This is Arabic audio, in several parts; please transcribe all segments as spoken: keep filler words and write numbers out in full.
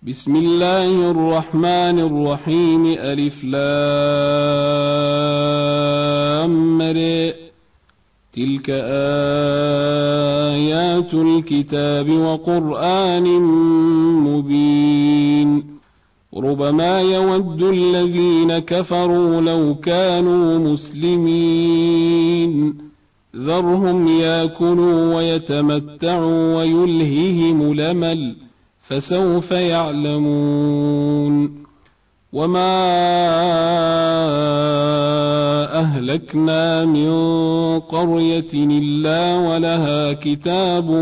بسم الله الرحمن الرحيم ألف لام ر تلك آيات الكتاب وقرآن مبين ربما يود الذين كفروا لو كانوا مسلمين ذرهم يأكلوا ويتمتعوا ويلههم الأمل فسوف يعلمون وما أهلكنا من قرية إلا ولها كتاب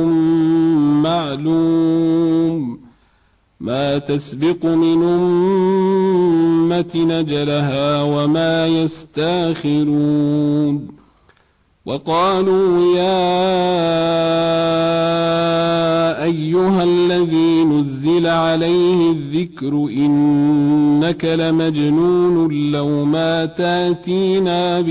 معلوم ما تسبق من أمة نجلها وما يستاخرون وقالوا يا أيها الذي نزل عليه الذكر إنك لمجنون لو ما تاتينا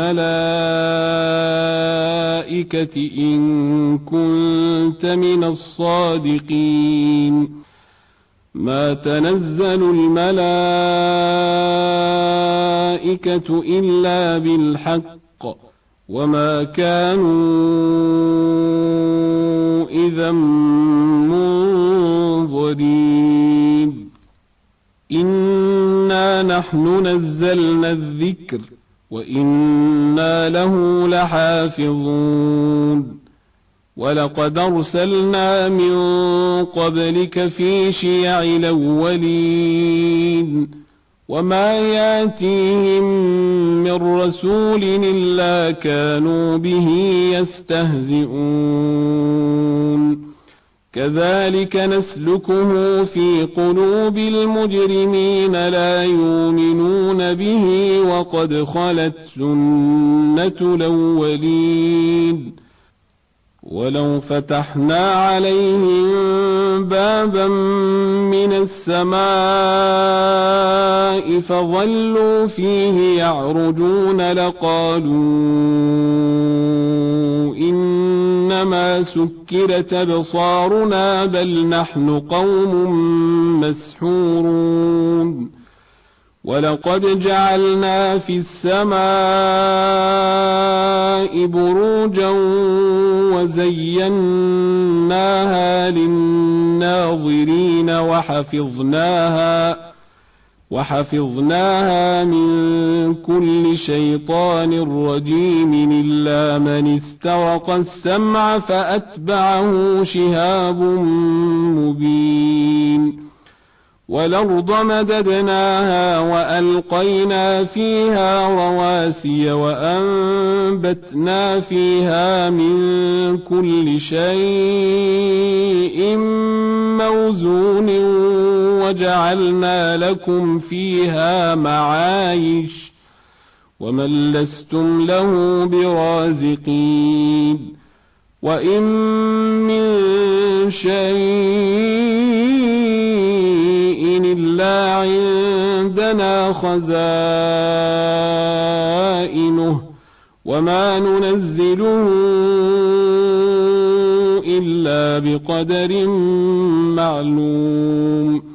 بالملائكة إن كنت من الصادقين ما تنزل الملائكة إلا بالحق وما كانوا إذا منظرين إنا نحن نزلنا الذكر وإنا له لحافظون ولقد أرسلنا من قبلك في شيع الأولين وما ياتيهم من رسول إلا كانوا به يستهزئون كذلك نسلكه في قلوب المجرمين لا يؤمنون به وقد خلت سنة الأولين ولو فتحنا عليهم بابا من السماء فظلوا فيه يعرجون لقالوا إنما سكرت أبصارنا بل نحن قوم مسحورون ولقد جعلنا في السماء بروجا وزيناها للناظرين وحفظناها وحفظناها من كل شيطان رجيم إلا من استرق السمع فأتبعه شهاب مبين والأرض مددناها وألقينا فيها رواسي وأنبتنا فيها من كل شيء موزون وجعلنا لكم فيها معايش ومن لستم له برازقين وإن من شيء إلا عندنا خزائنه وما ننزله إلا بقدر معلوم